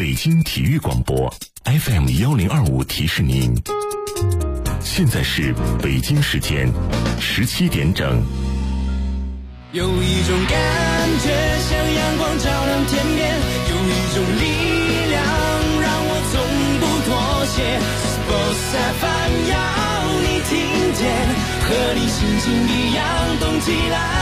北京体育广播 FM1025提示您，现在是北京时间17点整。 有一种感觉像阳光照亮天边，有一种力量让我从不妥协。Sports FM 要你听见，和你心情一样动起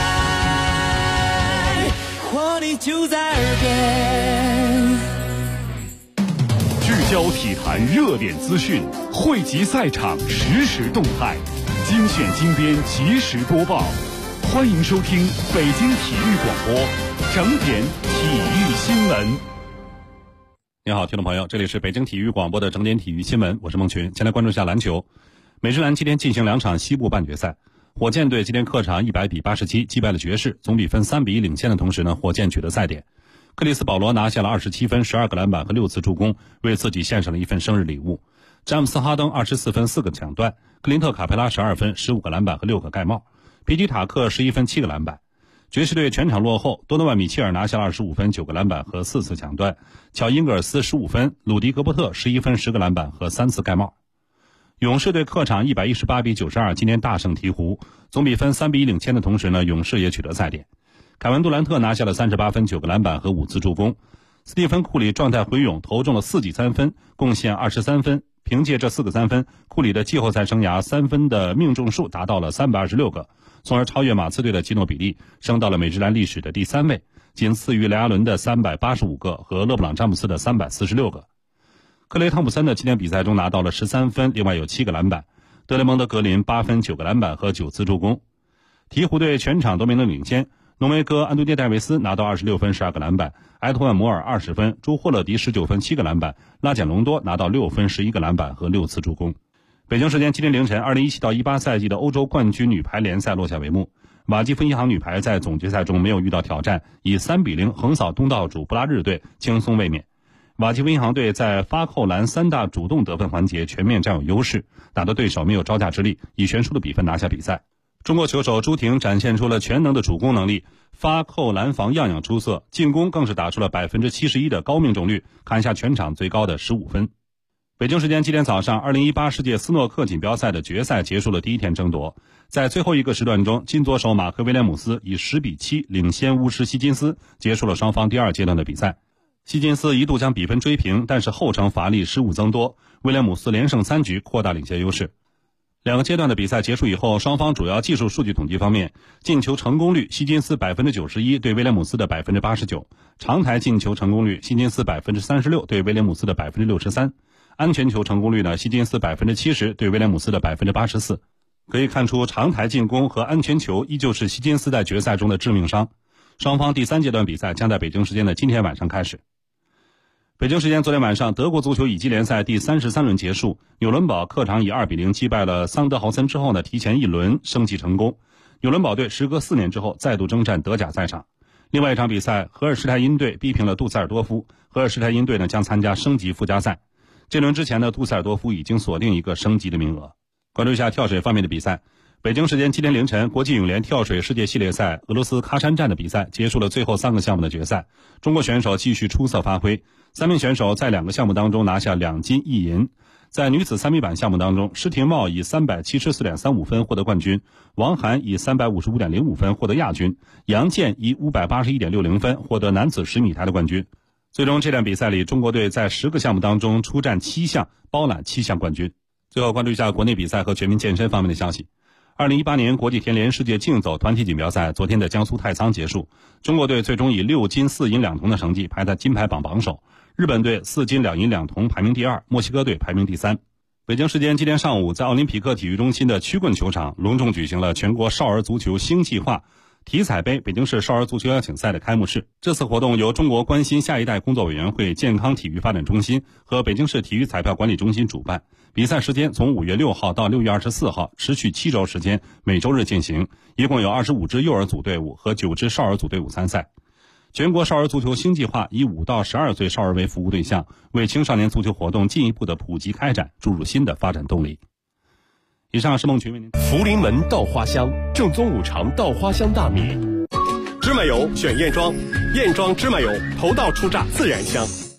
来，活力就在耳边。 聚焦体坛热点资讯，汇集赛场实时动态，精选精编及时播报。欢迎收听北京体育广播整点体育新闻。 你好，听众朋友，这里是北京体育广播的整点体育新闻，我是孟群。先来关注一下篮球。美职篮今天进行2场西部半决赛，火箭队今天客场100比87击败了爵士，总比分3比1领先的同时呢，火箭取得赛点。克里斯保罗拿下了27分、12个篮板和6次助攻，为自己献上了一份生日礼物。詹姆斯哈登24分、4个抢断，克林特卡佩拉12分、15个篮板和6个盖帽，皮基塔克11分、7个篮板。爵士队全场落后，多诺万米切尔拿下了25分、9个篮板和4次抢断，乔因格尔斯15分，鲁迪格伯特11分、10个篮板和3次盖帽。勇士队客场118比92今天大胜鹈鹕，总比分3比1领先的同时呢，勇士也取得赛点。凯文杜兰特拿下了38分、9个篮板和5次助攻，斯蒂芬库里状态回勇，投中了4记3分，贡献23分。凭借这4个3分，库里的季后赛生涯3分的命中数达到了326个，从而超越马刺队的基诺比利，升到了美职篮历史的第3位，仅次于雷阿伦的385个和勒布朗詹姆斯的346个。克雷汤普森的今天比赛中拿到了13分，另外有7个篮板。德雷蒙德格林8分、9个篮板和9次助攻。鹈鹕队全场都没能领先，浓眉哥安东尼戴维斯拿到26分、12个篮板，埃托万摩尔20分，朱霍勒迪19分、7个篮板，拉简隆多拿到6分、11个篮板和6次助攻。北京时间今天凌晨，2017到18赛季的欧洲冠军女排联赛落下帷幕。瓦基弗银行女排在总决赛中没有遇到挑战，以3比0横扫东道主布拉日队，轻松卫冕。瓦基弗银行队在发扣篮3大主动得分环节全面占有优势，打得对手没有招架之力，以悬殊的比分拿下比赛。中国球手朱婷展现出了全能的主攻能力，发扣篮防样样出色，进攻更是打出了71%的高命中率，砍下全场最高的15分。北京时间今天早上，2018世界斯诺克锦标赛的决赛结束了第一天争夺。在最后一个时段中，金左手马克威廉姆斯以10比7领先巫师希金斯，结束了双方第2阶段的比赛。希金斯一度将比分追平，但是后程乏力，失误增多，威廉姆斯连胜3局，扩大领先优势。2个阶段的比赛结束以后，双方主要技术数据统计方面，进球成功率希金斯91%对威廉姆斯的89%，长台进球成功率希金斯36%对威廉姆斯的63%，安全球成功率呢，希金斯70%对威廉姆斯的84%。可以看出，长台进攻和安全球依旧是希金斯在决赛中的致命伤。双方第3阶段比赛将在北京时间的今天晚上开始。北京时间昨天晚上，德国足球乙级联赛第33轮结束，纽伦堡客场以2比0击败了桑德豪森之后呢，提前1轮升级成功。纽伦堡队时隔4年之后再度征战德甲赛场。另外一场比赛，荷尔施泰因队逼平了杜塞尔多夫，荷尔施泰因队呢将参加升级附加赛。这轮之前呢，杜塞尔多夫已经锁定一个升级的名额。关注一下跳水方面的比赛。北京时间今天凌晨，国际泳联跳水世界系列赛俄罗斯喀山站的比赛结束了最后3个项目的决赛，中国选手继续出色发挥，3名选手在2个项目当中拿下2金1银。在女子3米板项目当中，施廷懋以374.35分获得冠军，王涵以355.05分获得亚军，杨健以581.60分获得男子10米台的冠军。最终这场比赛里，中国队在10个项目当中出战7项，包揽7项冠军。最后关注一下国内比赛和全民健身方面的消息。2018年国际田联世界竞走团体锦标赛昨天在江苏太仓结束，中国队最终以6金4银2铜的成绩排在金牌榜榜首，日本队4金2银2铜排名第2，墨西哥队排名第3。北京时间今天上午，在奥林匹克体育中心的曲棍球场隆重举行了全国少儿足球新计划体彩杯北京市少儿足球邀请赛的开幕式。这次活动由中国关心下一代工作委员会健康体育发展中心和北京市体育彩票管理中心主办，比赛时间从5月6号到6月24号，持续7周时间，每周日进行，一共有25支幼儿组队伍和9支少儿组队伍参赛。全国少儿足球新计划以5到12岁少儿为服务对象，为青少年足球活动进一步的普及开展注入新的发展动力。以上是孟群为您。 福临门稻花香，正宗五常稻花香大米。芝麻油选燕庄，燕庄芝麻油，头道出榨自然香。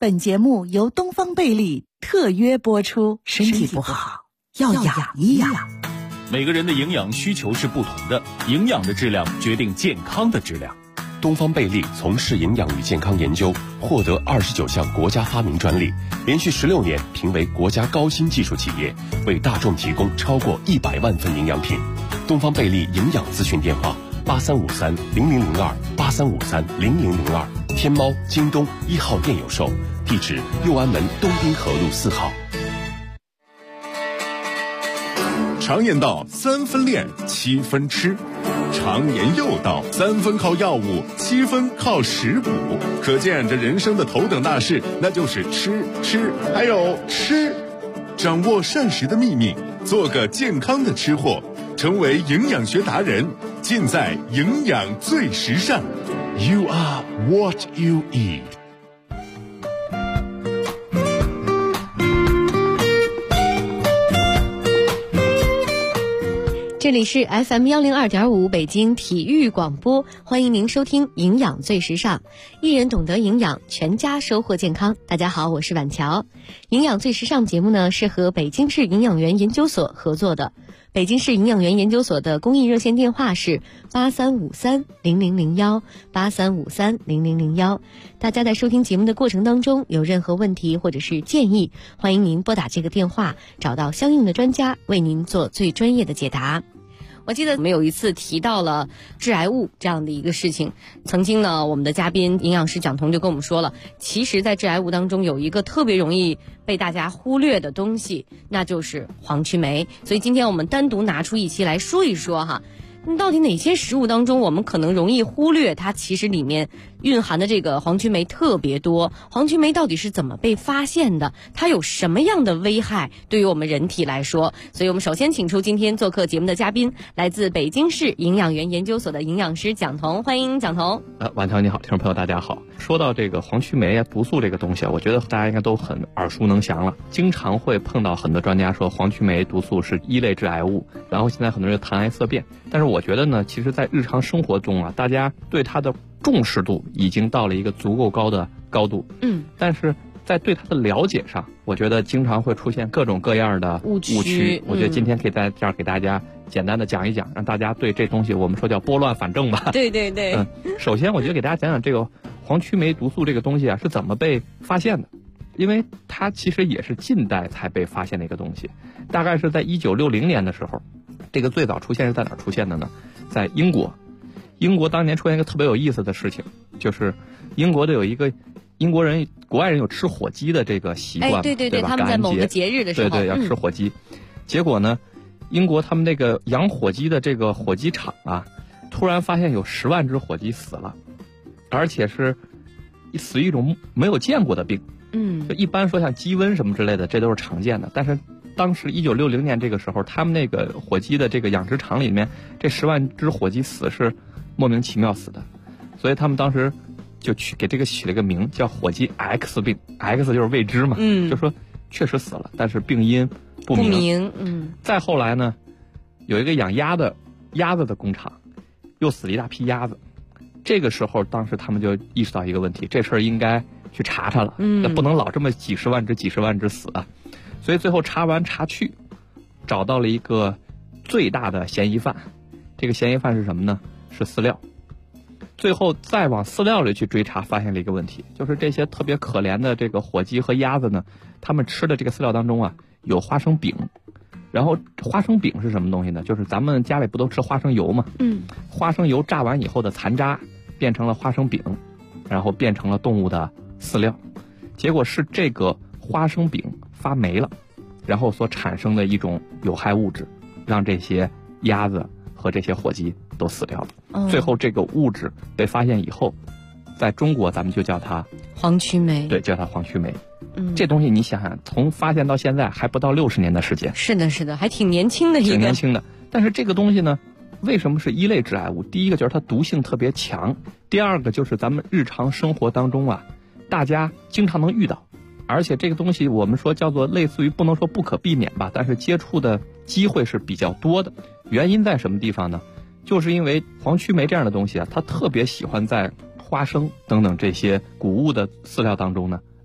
本节目由东方贝利特约播出。身体不好要养一养。 每个人的营养需求是不同的，营养的质量决定健康的质量。东方贝利从事营养与健康研究，获得29项国家发明专利，连续16年评为国家高新技术企业，为大众提供超过100万份营养品。东方贝利营养咨询电话83530002，83530002，天猫、京东1号店有售，地址右安门东滨河路4号。 常言道3分练7分吃，常言又道3分靠药物7分靠食补，可见这人生的头等大事那就是吃还有吃。掌握膳食的秘密，做个健康的吃货，成为营养学达人，尽在营养最时尚。 You are what you eat。 这里是 FM102.5 北京体育广播，欢迎您收听营养最时尚，一人懂得营养，全家收获健康。大家好，我是婉乔。营养最时尚节目呢是和北京市营养员研究所合作的，北京市营养员研究所的公益热线电话是83530001 83530001。大家在收听节目的过程当中有任何问题或者是建议，欢迎您拨打这个电话，找到相应的专家为您做最专业的解答。我记得我们有一次提到了致癌物这样的一个事情，曾经呢我们的嘉宾营养师蒋彤就跟我们说了，其实在致癌物当中有一个特别容易被大家忽略的东西，那就是黄曲霉。所以今天我们单独拿出一期来说一说哈，到底哪些食物当中我们可能容易忽略它其实里面蕴含的这个黄曲霉特别多，黄曲霉到底是怎么被发现的，它有什么样的危害对于我们人体来说。所以我们首先请出今天做客节目的嘉宾，来自北京市营养员研究所的营养师蒋彤，欢迎蒋彤。 婉乔你好，听众朋友大家好。说到这个黄曲霉啊、毒素这个东西啊，我觉得大家应该都很耳熟能详了，经常会碰到很多专家说黄曲霉毒素是1类致癌物，然后现在很多人谈癌色变。但是我觉得呢，其实在日常生活中啊，大家对它的重视度已经到了一个足够高的高度，但是在对它的了解上，我觉得经常会出现各种各样的误区。我觉得今天可以在这儿给大家简单的讲一讲，让大家对这东西我们说叫拨乱反正吧。 对。 首先我觉得给大家讲讲这个黄曲霉毒素这个东西啊是怎么被发现的，因为它其实也是近代才被发现的一个东西，大概是在1960年的时候。这个最早出现是在哪儿出现的呢？在英国。英国当年出现一个特别有意思的事情，就是英国的有一个英国人、国外人有吃火鸡的这个习惯， 对吧？ 他们在某个节日的时候， 对要吃火鸡。结果呢，英国他们那个养火鸡的这个火鸡场啊，突然发现有10万只火鸡死了，而且是死于一种没有见过的病。就一般说像鸡瘟什么之类的，这都是常见的，但是当时1960年这个时候，他们那个火鸡的这个养殖场里面，这10万只火鸡死是莫名其妙死的，所以他们当时就给这个取了个名叫火鸡 X 病 ，X 就是未知嘛，就说确实死了，但是病因不明。再后来呢，有一个养鸭子的工厂，又死了一大批鸭子，这个时候当时他们就意识到一个问题，这事儿应该去查查了，那不能老这么几十万只死啊。所以最后查完查去，找到了一个最大的嫌疑犯。这个嫌疑犯是什么呢？是饲料。最后再往饲料里去追查，发现了一个问题，就是这些特别可怜的这个火鸡和鸭子呢，他们吃的这个饲料当中啊有花生饼。然后花生饼是什么东西呢？就是咱们家里不都吃花生油吗？花生油榨完以后的残渣变成了花生饼，然后变成了动物的饲料。结果是这个花生饼发霉了，然后所产生的一种有害物质，让这些鸭子和这些火鸡都死掉了。最后这个物质被发现以后，在中国咱们就叫它黄曲霉。 对，叫它黄曲霉。这东西你想想，从发现到现在还不到60年的时间。是的，还挺年轻的一个。 挺年轻的。但是这个东西呢，为什么是1类致癌物？第一个就是它毒性特别强，第二个就是咱们日常生活当中啊，大家经常能遇到。而且这个东西我们说叫做类似于不能说不可避免吧，但是接触的机会是比较多的。原因在什么地方呢？就是因为黄曲霉这样的东西啊，它特别喜欢在花生等等这些谷物的饲料当中呢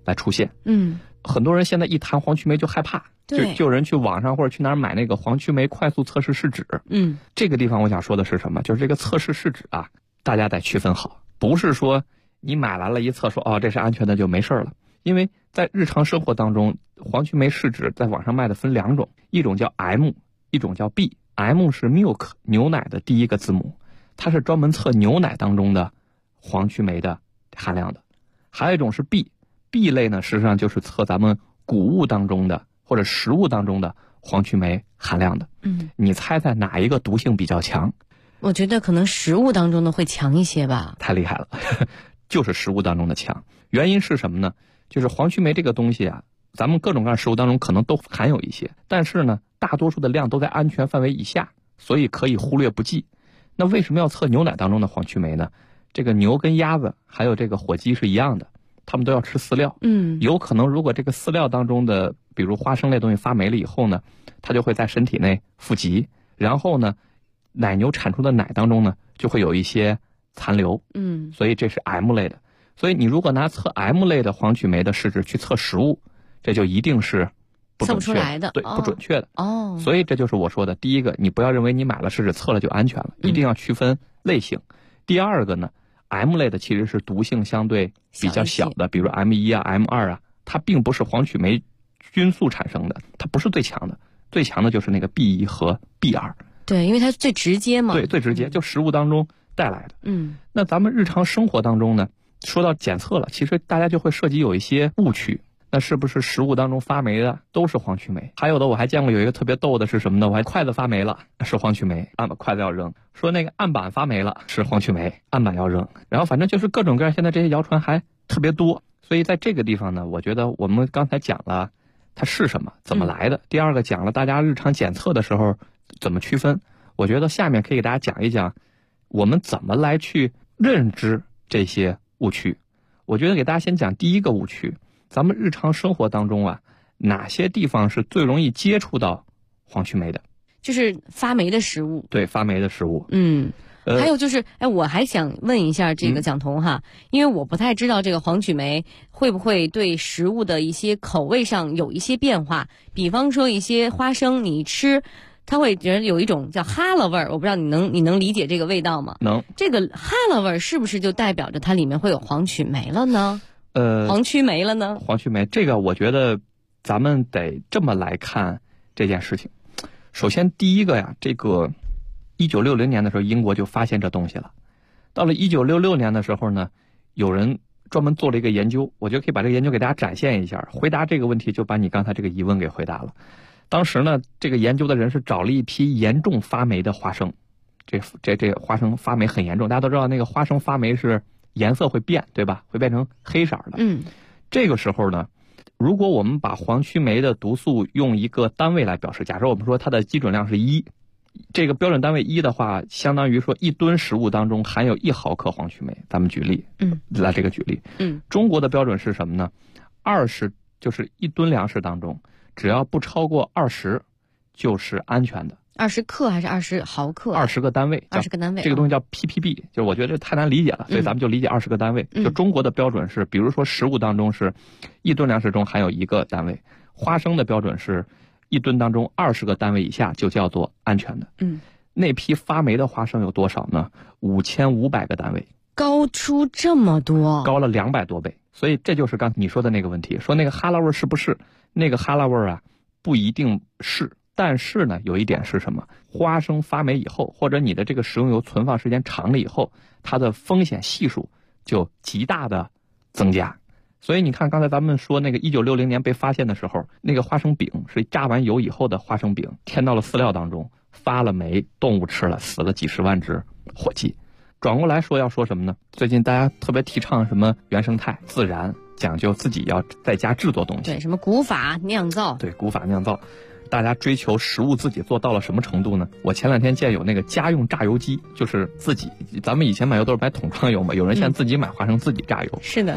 来出现。 嗯， 很多人现在一谈黄曲霉就害怕，就有人去网上或者去哪儿买那个黄曲霉快速测试试纸。 嗯， 这个地方我想说的是什么？就是这个测试试纸啊，大家得区分好，不是说你买来了一测说哦这是安全的就没事了。因为在日常生活当中，黄曲霉试纸在网上卖的分2种，一种叫 M， 一种叫 B。M 是 milk 牛奶的第一个字母，它是专门测牛奶当中的黄曲霉的含量的。还有一种是 B 类呢，实际上就是测咱们谷物当中的或者食物当中的黄曲霉含量的。你猜猜哪一个毒性比较强？ 我觉得可能食物当中的会强一些吧。 太厉害了，就是食物当中的强。原因是什么呢？就是黄曲霉这个东西啊，咱们各种各样食物当中可能都含有一些，但是呢，大多数的量都在安全范围以下，所以可以忽略不计。那为什么要测牛奶当中的黄曲霉呢？这个牛跟鸭子还有这个火鸡是一样的，它们都要吃饲料。有可能如果这个饲料当中的比如花生类东西发霉了以后呢，它就会在身体内富集，然后呢奶牛产出的奶当中呢就会有一些残留。所以这是 M 类的。所以你如果拿测 M 类的黄曲霉的试纸去测食物，这就一定是不准确的， 测不出来的， 对，不准确的。 哦， 所以这就是我说的，第一个，你不要认为你买了试纸测了就安全了，一定要区分类型。第二个呢 ，M 类的其实是毒性相对比较小的，比如 M1 啊、M2 啊，它并不是黄曲霉菌素产生的，它不是最强的，最强的就是那个 B1 和 B2。 对，因为它最直接嘛。 对，最直接，就食物当中带来的。那咱们日常生活当中呢，说到检测了，其实大家就会涉及有一些误区。那是不是食物当中发霉的都是黄曲霉？还有的我还见过有一个特别逗的是什么呢？我还筷子发霉了是黄曲霉，筷子要扔；说那个案板发霉了是黄曲霉，案板要扔。然后反正就是各种各样，现在这些谣传还特别多。所以在这个地方呢，我觉得我们刚才讲了它是什么，怎么来的。第二个讲了大家日常检测的时候怎么区分。我觉得下面可以给大家讲一讲我们怎么来去认知这些误区。我觉得给大家先讲第一个误区。咱们日常生活当中啊，哪些地方是最容易接触到黄曲霉的？ 就是发霉的食物。 对，发霉的食物。 还有就是，我还想问一下这个蒋彤哈，因为我不太知道这个黄曲霉会不会对食物的一些口味上有一些变化。比方说一些花生，你吃，它会觉得有一种叫哈喇味儿，我不知道你能理解这个味道吗？ 能。 这个哈喇味儿是不是就代表着它里面会有黄曲霉了呢？黄曲霉了呢？黄曲霉这个我觉得咱们得这么来看这件事情。首先第一个呀，这个1960年的时候英国就发现这东西了。到了1966年的时候呢，有人专门做了一个研究，我觉得可以把这个研究给大家展现一下。回答这个问题就把你刚才这个疑问给回答了。当时呢，这个研究的人是找了一批严重发霉的花生，这花生发霉很严重，大家都知道那个花生发霉是颜色会变，对吧？会变成黑色的。这个时候呢，如果我们把黄曲霉的毒素用一个单位来表示，假设我们说它的基准量是1，这个标准单位1的话，相当于说1吨食物当中含有1毫克黄曲霉。咱们举例，来这个举例，中国的标准是什么呢？20就是1吨粮食当中，只要不超过20，就是安全的。 20克还是20毫克 ？20个单位 ，20个单位。 这个东西叫 ppb，就是我觉得这太难理解了，所以咱们就理解20个单位。就中国的标准是，比如说食物当中是1吨粮食中含有1个单位，花生的标准是1吨当中20个单位以下就叫做安全的。那批发霉的花生有多少呢？5500个单位， 高出这么多， 高了200多倍。所以这就是刚才你说的那个问题，说那个哈喇味是不是？那个哈喇味啊，不一定是。但是呢，有一点是什么？花生发霉以后，或者你的这个食用油存放时间长了以后，它的风险系数就极大的增加。所以你看，刚才咱们说那个1960年被发现的时候，那个花生饼是榨完油以后的花生饼，添到了饲料当中，发了霉，动物吃了，死了几十万只火鸡。转过来说要说什么呢？最近大家特别提倡什么原生态、自然，讲究自己要在家制作东西。 对，什么古法酿造。 对，古法酿造。大家追求食物自己做到了什么程度呢？我前2天见有那个家用榨油机，就是自己，咱们以前买油都是买桶装油嘛，有人现在自己买花生自己榨油。 是的，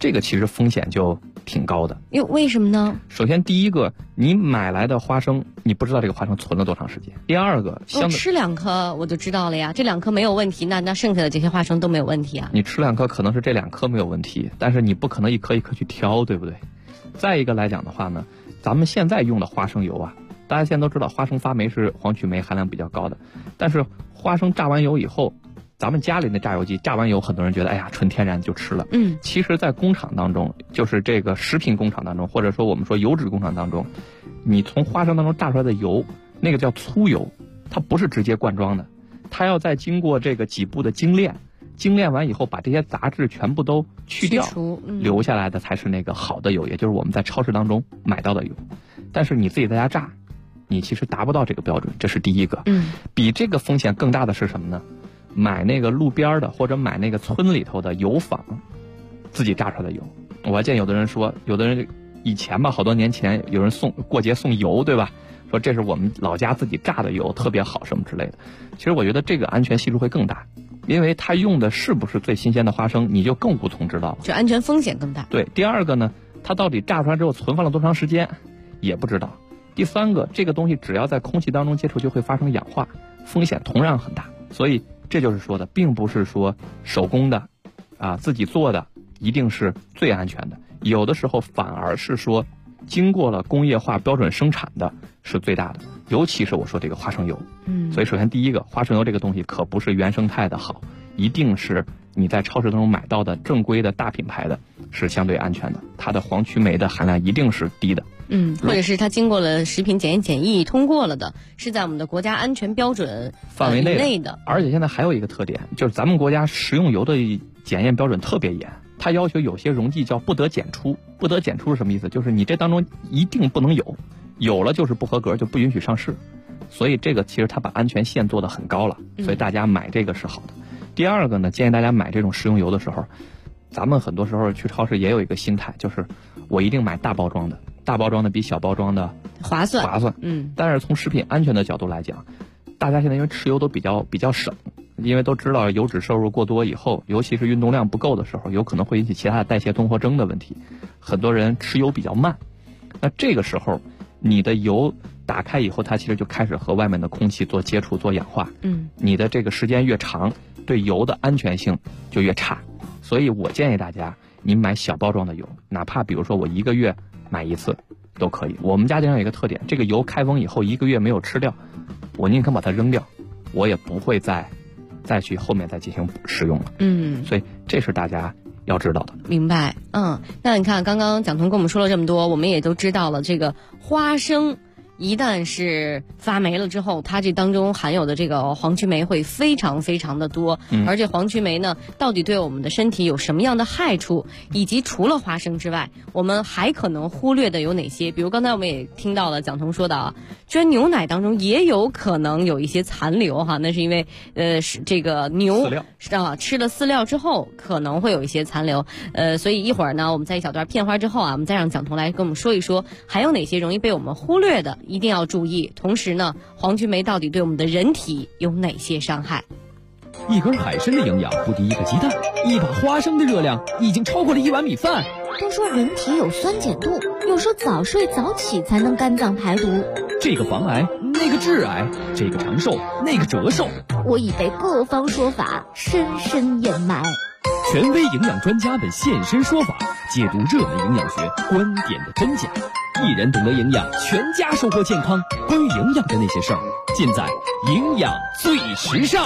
这个其实风险就挺高的。 为什么呢？ 首先第一个，你买来的花生，你不知道这个花生存了多长时间。第二个， 吃2颗我就知道了呀，这2颗没有问题，那剩下的这些花生都没有问题啊。 你吃2颗可能是这2颗没有问题，但是你不可能一颗一颗去挑，对不对？再一个来讲的话呢，咱们现在用的花生油啊，大家现在都知道花生发霉是黄曲霉含量比较高的，但是花生榨完油以后，咱们家里的榨油机榨完油，很多人觉得哎呀纯天然就吃了。其实在工厂当中，就是这个食品工厂当中，或者说我们说油脂工厂当中，你从花生当中榨出来的油，那个叫粗油，它不是直接灌装的，它要再经过这个几步的精炼，精炼完以后把这些杂质全部都去掉，留下来的才是那个好的油，也就是我们在超市当中买到的油。但是你自己在家榨，你其实达不到这个标准，这是第一个。比这个风险更大的是什么呢？买那个路边的或者买那个村里头的油坊自己榨出来的油。我还见有的人说，有的人以前吧，好多年前有人过节送油，对吧？说这是我们老家自己榨的油，特别好什么之类的。其实我觉得这个安全系数会更大，因为它用的是不是最新鲜的花生，你就更无从知道了， 就安全风险更大。 对，第二个呢，它到底榨出来之后存放了多长时间也不知道。第三个，这个东西只要在空气当中接触就会发生氧化，风险同样很大。所以这就是说的，并不是说手工的自己做的一定是最安全的，有的时候反而是说经过了工业化标准生产的是最大的，尤其是我说这个花生油。所以首先第一个，花生油这个东西可不是原生态的好，一定是你在超市当中买到的正规的大品牌的是相对安全的，它的黄曲霉的含量一定是低的。 或者是它经过了食品检验检疫通过了的，是在我们的国家安全标准范围内的。 而且现在还有一个特点，就是咱们国家食用油的检验标准特别严，它要求有些溶剂叫不得检出。不得检出是什么意思？就是你这当中一定不能有了就是不合格，就不允许上市。所以这个其实它把安全线做得很高了，所以大家买这个是好的。第二个呢，建议大家买这种食用油的时候，咱们很多时候去超市也有一个心态，就是我一定买大包装的，大包装的比小包装的划算。 但是从食品安全的角度来讲，大家现在因为吃油都比较省，因为都知道油脂摄入过多以后，尤其是运动量不够的时候，有可能会引起其他的代谢综合征的问题，很多人吃油比较慢。那这个时候你的油打开以后，它其实就开始和外面的空气做接触做氧化，你的这个时间越长，对油的安全性就越差。所以我建议大家，你买小包装的油，哪怕比如说我1个月买1次都可以。我们家经常有一个特点，这个油开封以后1个月没有吃掉，我宁肯把它扔掉，我也不会再去后面再进行使用了。所以这是大家要知道的。 明白。那你看刚刚蒋彤跟我们说了这么多，我们也都知道了，这个花生一旦是发霉了之后，它这当中含有的这个黄曲霉会非常非常的多，而且黄曲霉呢，到底对我们的身体有什么样的害处，以及除了花生之外，我们还可能忽略的有哪些？比如刚才我们也听到了蒋彤说的居然牛奶当中也有可能有一些残留哈，那是因为是这个牛吃了饲料之后可能会有一些残留，所以一会儿呢，我们在一小段片花之后我们再让蒋彤来跟我们说一说，还有哪些容易被我们忽略的，一定要注意。同时呢，黄曲霉到底对我们的人体有哪些伤害？ 一根海参的营养不敌一个鸡蛋，一把花生的热量已经超过了1碗米饭。 都说人体有酸碱度，又说早睡早起才能肝脏排毒。 这个防癌，那个致癌，这个长寿，那个折寿。 我已被各方说法深深掩埋。 权威营养专家们现身说法，解读热门营养学观点的真假。一人懂得营养，全家收获健康。关于营养的那些事儿，尽在营养最时尚。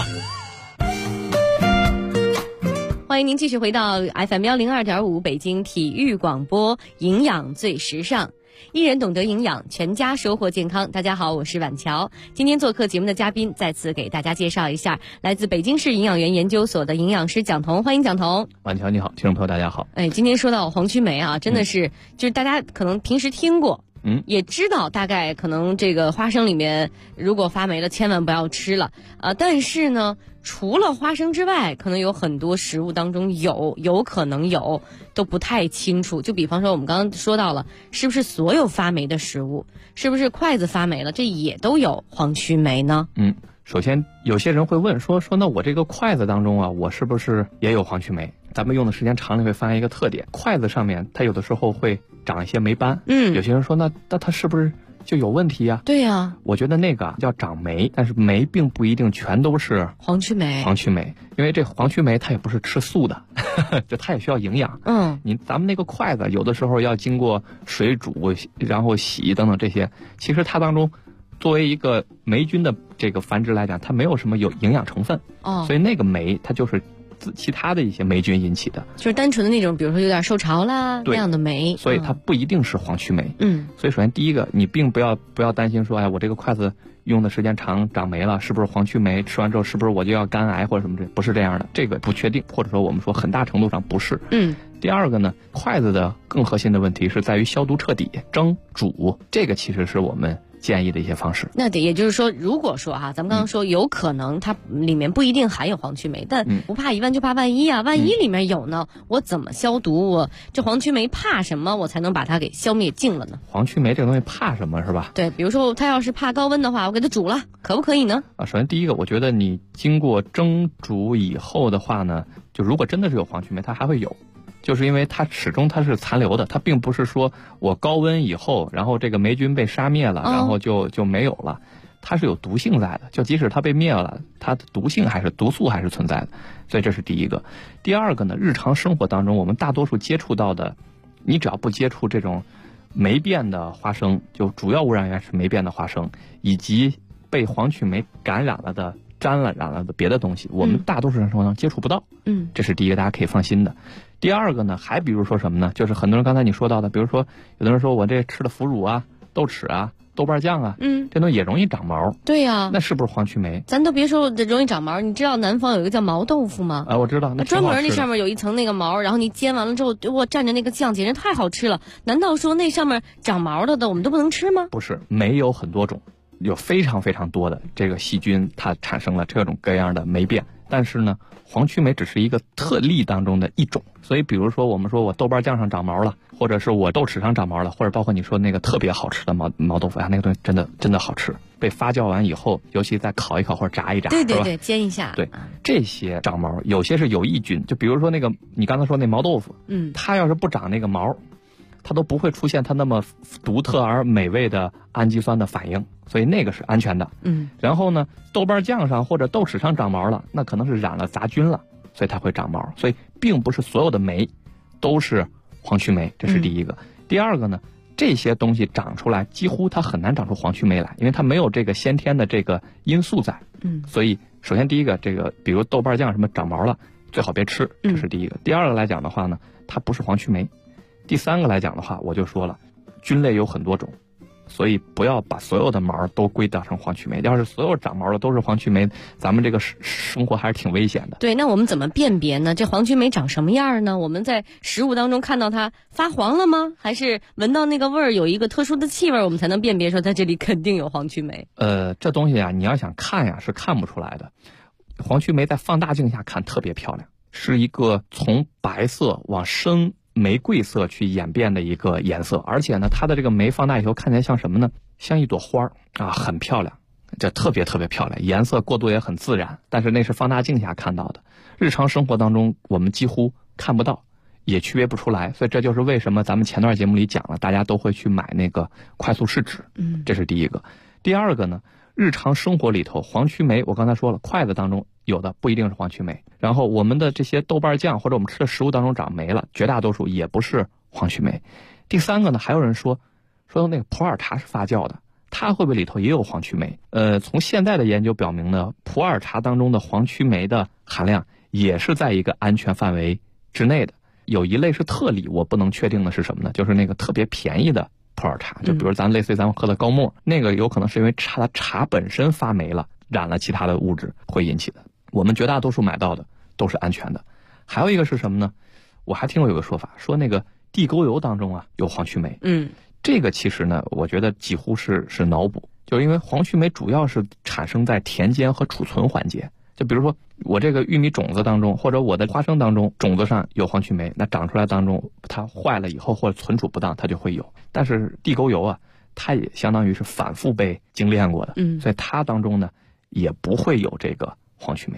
欢迎您继续回到 FM102.5 北京体育广播，营养最时尚。一人懂得营养，全家收获健康。大家好，我是婉乔。今天做客节目的嘉宾，再次给大家介绍一下，来自北京市营养园研究所的营养师蒋彤。欢迎蒋彤。 婉乔你好，听众朋友大家好。 今天说到黄曲霉真的是就是大家可能平时听过，也知道大概可能这个花生里面如果发霉了千万不要吃了但是呢，除了花生之外，可能有很多食物当中有可能有，都不太清楚。就比方说我们刚刚说到了，是不是所有发霉的食物，是不是筷子发霉了，这也都有黄曲霉呢？首先有些人会问说那我这个筷子当中我是不是也有黄曲霉？ 咱们用的时间长了会发现一个特点，筷子上面它有的时候会长一些霉斑。有些人说那它是不是就有问题呀？ 对呀， 我觉得那个叫长霉，但是霉并不一定全都是黄曲霉。 因为这黄曲霉它也不是吃素的，就它也需要营养。咱们那个筷子有的时候要经过水煮，然后洗等等这些，其实它当中作为一个霉菌的这个繁殖来讲，它没有什么有营养成分。所以那个霉它就是其他的一些霉菌引起的， 就是单纯的那种，比如说有点受潮啦那样的霉， 所以它不一定是黄曲霉。所以首先第一个，你并不要担心说，哎，我这个筷子用的时间长长霉了，是不是黄曲霉？吃完之后是不是我就要肝癌或者什么的？不是这样的，这个不确定，或者说我们说很大程度上不是。第二个呢，筷子的更核心的问题是在于消毒彻底，蒸煮这个其实是我们建议的一些方式。 那也就是说，如果说咱们刚刚说有可能它里面不一定含有黄曲霉，但不怕一万就怕万一啊，万一里面有呢，我怎么消毒？我这黄曲霉怕什么？我才能把它给消灭净了呢？ 黄曲霉这个东西怕什么是吧？ 对，比如说它要是怕高温的话，我给它煮了，可不可以呢？ 首先第一个，我觉得你经过蒸煮以后的话呢，就如果真的是有黄曲霉，它还会有。就是因为它始终它是残留的，它并不是说我高温以后，然后这个霉菌被杀灭了，然后就没有了，它是有毒性在的。就即使它被灭了，它的毒素还是存在的。所以这是第一个。第二个呢，日常生活当中我们大多数接触到的，你只要不接触这种霉变的花生，就主要污染源是霉变的花生，以及被黄曲霉染了的别的东西，我们大多数人生活上接触不到。这是第一个，大家可以放心的。第二个呢，还比如说什么呢？就是很多人刚才你说到的，比如说有的人说我这吃的腐乳啊、豆豉啊、豆瓣酱啊，这东西也容易长毛。对呀，那是不是黄曲霉？ 咱都别说容易长毛，你知道南方有一个叫毛豆腐吗？ 我知道，那专门那上面有一层那个毛，然后你煎完了之后，我蘸着那个酱，简直太好吃了。难道说那上面长毛的我们都不能吃吗？ 不是，霉有很多种，有非常非常多的这个细菌，它产生了各种各样的霉变。但是呢，黄曲霉只是一个特例当中的一种。所以比如说我们说我豆瓣酱上长毛了，或者是我豆豉上长毛了，或者包括你说那个特别好吃的毛豆腐那个东西真的好吃，被发酵完以后，尤其再烤一烤或者炸一炸， 对，煎一下。 对，这些长毛有些是有益菌，就比如说那个你刚才说那毛豆腐，它要是不长那个毛，它都不会出现它那么独特而美味的氨基酸的反应，所以那个是安全的。然后呢，豆瓣酱上或者豆豉上长毛了，那可能是染了杂菌了，所以它会长毛。所以并不是所有的霉都是黄曲霉，这是第一个。第二个呢，这些东西长出来几乎它很难长出黄曲霉来，因为它没有这个先天的这个因素在。所以首先第一个，这个比如豆瓣酱什么长毛了，最好别吃，这是第一个。第二个来讲的话呢，它不是黄曲霉。第三个来讲的话，我就说了，菌类有很多种，所以不要把所有的毛都归到成黄曲霉。要是所有长毛的都是黄曲霉，咱们这个生活还是挺危险的。 对，那我们怎么辨别呢？这黄曲霉长什么样呢？我们在食物当中看到它发黄了吗？还是闻到那个味儿有一个特殊的气味，我们才能辨别说它这里肯定有黄曲霉？ 这东西你要想看是看不出来的。黄曲霉在放大镜下看特别漂亮，是一个从白色往深玫瑰色去演变的一个颜色，而且呢，它的这个酶放大以后看起来像什么呢？像一朵花很漂亮，这特别特别漂亮，颜色过渡也很自然。但是那是放大镜下看到的，日常生活当中我们几乎看不到，也区别不出来。所以这就是为什么咱们前段节目里讲了，大家都会去买那个快速试纸。这是第一个。第二个呢，日常生活里头黄曲霉，我刚才说了，筷子当中有的不一定是黄曲霉，然后我们的这些豆瓣酱或者我们吃的食物当中长霉了，绝大多数也不是黄曲霉。第三个呢，还有人说那个普洱茶是发酵的，它会不会里头也有黄曲霉？从现在的研究表明呢，普洱茶当中的黄曲霉的含量也是在一个安全范围之内的。有一类是特例，我不能确定的是什么呢？就是那个特别便宜的普洱茶，就比如类似于咱们喝的高沫，那个有可能是因为茶本身发霉了，染了其他的物质会引起的。我们绝大多数买到的都是安全的。还有一个是什么呢？我还听过有个说法，说那个地沟油当中有黄曲霉。这个其实呢，我觉得几乎是脑补，就是因为黄曲霉主要是产生在田间和储存环节。就比如说我这个玉米种子当中，或者我的花生当中，种子上有黄曲霉，那长出来当中它坏了以后或者存储不当，它就会有。但是地沟油它也相当于是反复被精炼过的，所以它当中呢也不会有这个黄曲霉。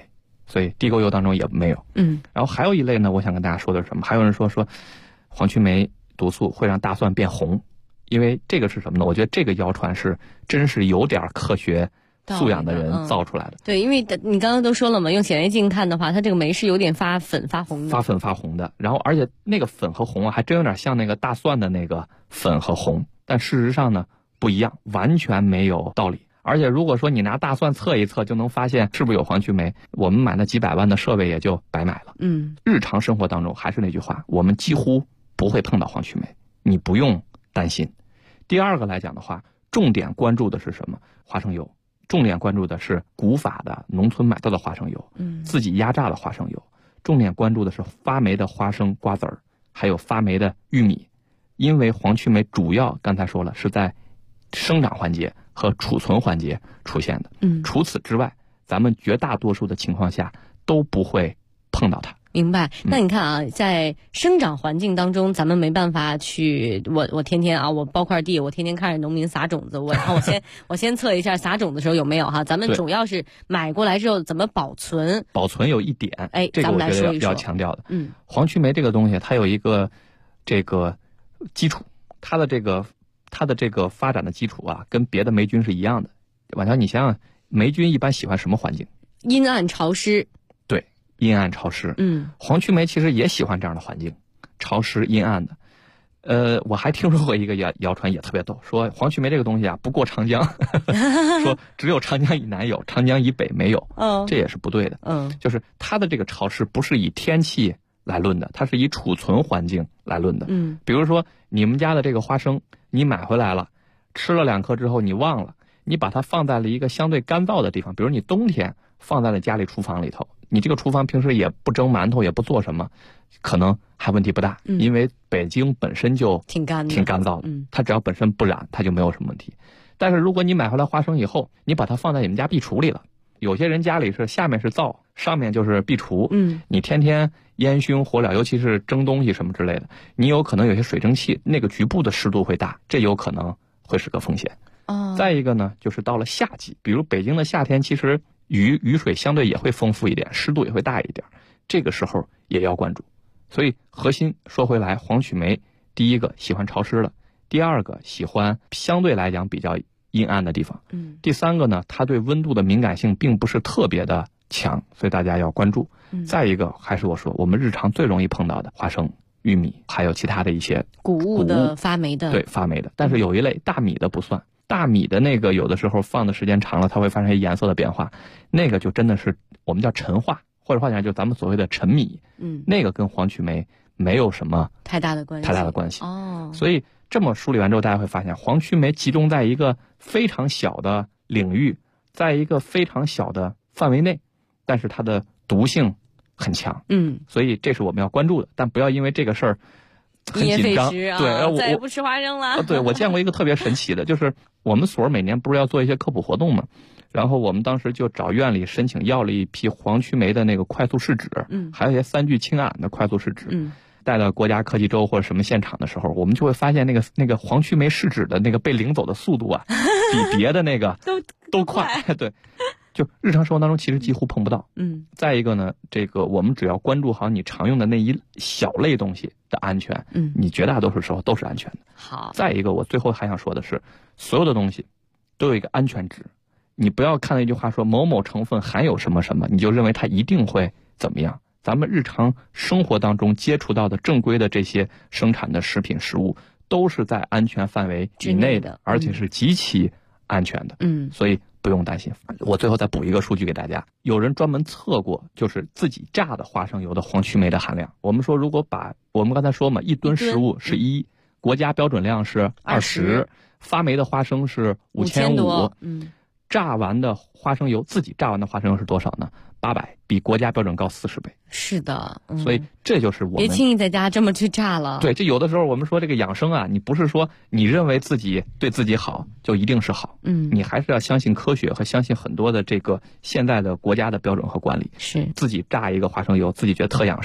所以地沟油当中也没有。然后还有一类呢，我想跟大家说的是什么？还有人说黄曲霉毒素会让大蒜变红，因为这个是什么呢？我觉得这个谣传是真是有点科学素养的人造出来的。 对，因为你刚刚都说了嘛，用显微镜看的话，它这个酶是有点发粉发红的。发红的，然后而且那个粉和红啊，还真有点像那个大蒜的那个粉和红，但事实上呢不一样，完全没有道理。而且如果说你拿大蒜测一测就能发现是不是有黄曲霉，我们买那几百万的设备也就白买了。日常生活当中还是那句话，我们几乎不会碰到黄曲霉，你不用担心。第二个来讲的话，重点关注的是什么？花生油。重点关注的是古法的农村买到的花生油，自己压榨的花生油。重点关注的是发霉的花生、瓜子儿，还有发霉的玉米。因为黄曲霉主要刚才说了是在生长环节和储存环节出现的。除此之外，咱们绝大多数的情况下都不会碰到它。明白。那你看啊，在生长环境当中，咱们没办法去，我天天啊，我包块地，我天天看着农民撒种子，我先测一下撒种的时候有没有哈。咱们主要是买过来之后怎么保存。保存有一点，这个我觉得要强调的。黄曲霉这个东西，它有一个这个基础，它的这个发展的基础啊，跟别的霉菌是一样的。晚上你想想，霉菌一般喜欢什么环境？阴暗潮湿。阴暗潮湿，黄曲霉其实也喜欢这样的环境，潮湿阴暗的。我还听说过一个谣传也特别逗，说黄曲霉这个东西啊不过长江，说只有长江以南有，长江以北没有。这也是不对的。就是它的这个潮湿不是以天气来论的，它是以储存环境来论的。比如说你们家的这个花生，你买回来了，吃了2颗之后你忘了，你把它放在了一个相对干燥的地方，比如你冬天放在了家里厨房里头。你这个厨房平时也不蒸馒头，也不做什么，可能还问题不大，因为北京本身就挺干燥的，它只要本身不染，它就没有什么问题。但是如果你买回来花生以后，你把它放在你们家壁橱里了，有些人家里是下面是灶，上面就是壁橱，你天天烟熏火燎，尤其是蒸东西什么之类的，你有可能有些水蒸气，那个局部的湿度会大，这有可能会是个风险。再一个呢，就是到了夏季，比如北京的夏天，其实雨水相对也会丰富一点，湿度也会大一点，这个时候也要关注。所以核心说回来，黄曲霉第一个喜欢潮湿的，第二个喜欢相对来讲比较阴暗的地方，第三个呢，它对温度的敏感性并不是特别的强，所以大家要关注。再一个还是我说我们日常最容易碰到的花生、玉米，还有其他的一些谷物的发霉的，对，发霉的。但是有一类大米的不算，大米的那个有的时候放的时间长了，它会发生颜色的变化，那个就真的是我们叫陈化，或者换讲就咱们所谓的陈米，那个跟黄曲霉没有什么太大的关系。所以这么梳理完之后，大家会发现黄曲霉集中在一个非常小的领域，在一个非常小的范围内，但是它的毒性很强。所以这是我们要关注的，但不要因为这个事儿很紧张。对，我再也不吃花生了。对，我见过一个特别神奇的，就是我们所每年不是要做一些科普活动嘛，然后我们当时就找院里申请要了一批黄曲霉的那个快速试纸，还有一些3聚氰胺的快速试纸，带到国家科技周或者什么现场的时候，我们就会发现那个黄曲霉试纸的那个被领走的速度啊，比别的那个都快。对，就日常生活当中其实几乎碰不到。再一个呢，这个我们只要关注好你常用的那一小类东西的安全，你绝大多数时候都是安全的。好。再一个，我最后还想说的是，所有的东西都有一个安全值，你不要看那句话说某某成分含有什么什么，你就认为它一定会怎么样。咱们日常生活当中接触到的正规的这些生产的食品食物，都是在安全范围以内的，而且是极其安全的。所以不用担心。我最后再补一个数据给大家，有人专门测过，就是自己榨的花生油的黄曲霉的含量。我们说，如果把我们刚才说嘛，1吨食物是1，国家标准量是20，发霉的花生是5500，榨完的花生油，自己榨完的花生油是多少呢？800，比国家标准高40倍。是的，所以这就是我们别轻易在家这么去榨了。对，这有的时候我们说这个养生啊，你不是说你认为自己对自己好就一定是好，你还是要相信科学和相信很多的这个现在的国家的标准和管理。是自己榨一个花生油，自己觉得特养生，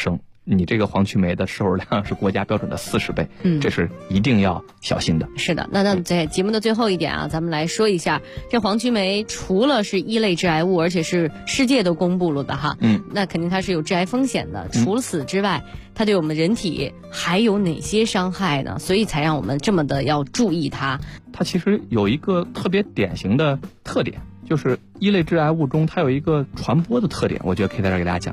你这个黄曲霉的摄入量是国家标准的40倍，这是一定要小心的。 是的，那在节目的最后一点啊，咱们来说一下，这黄曲霉除了是一类致癌物，而且是世界都公布了的哈，那肯定它是有致癌风险的。除此之外，它对我们人体还有哪些伤害呢？所以才让我们这么的要注意它。 它其实有一个特别典型的特点，就是一类致癌物中它有一个传播的特点，我觉得可以在这儿给大家讲。